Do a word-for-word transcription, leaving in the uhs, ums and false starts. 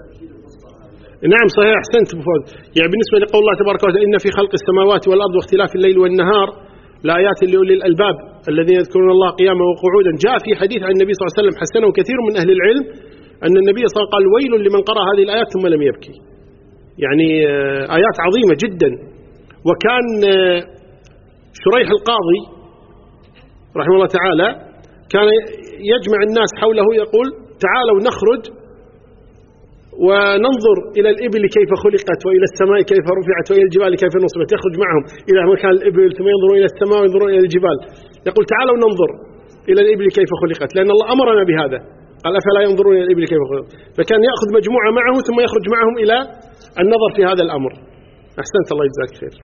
نعم صحيح، أحسنت أبو فوز. يعني بالنسبة لقول الله تبارك وتعالى إن في خلق السماوات والأرض واختلاف الليل والنهار لآيات لأولي الألباب الذين يذكرون الله قياما وقعودا، جاء في حديث عن النبي صلى الله عليه وسلم حسنه كثير من أهل العلم أن النبي صلى الله عليه وسلم قال ويل لمن قرأ هذه الآيات ثم لم يبكي. يعني آيات عظيمة جدا. وكان شريح القاضي رحمه الله تعالى كان يجمع الناس حوله يقول تعالوا نخرج وننظر إلى الإبل كيف خلقت وإلى السماء كيف رفعت وإلى الجبال كيف نصبت. يخرج معهم إلى مكان الإبل ثم ينظرون إلى السماء وينظرون إلى الجبال. يقول تعالوا ننظر إلى الإبل كيف خلقت، لأن الله أمرنا بهذا، قال أفلا ينظرون إلى الإبل كيف خلقت. فكان يأخذ مجموعة معه ثم يخرج معهم إلى النظر في هذا الأمر. أحسنت، الله يجزاك خير.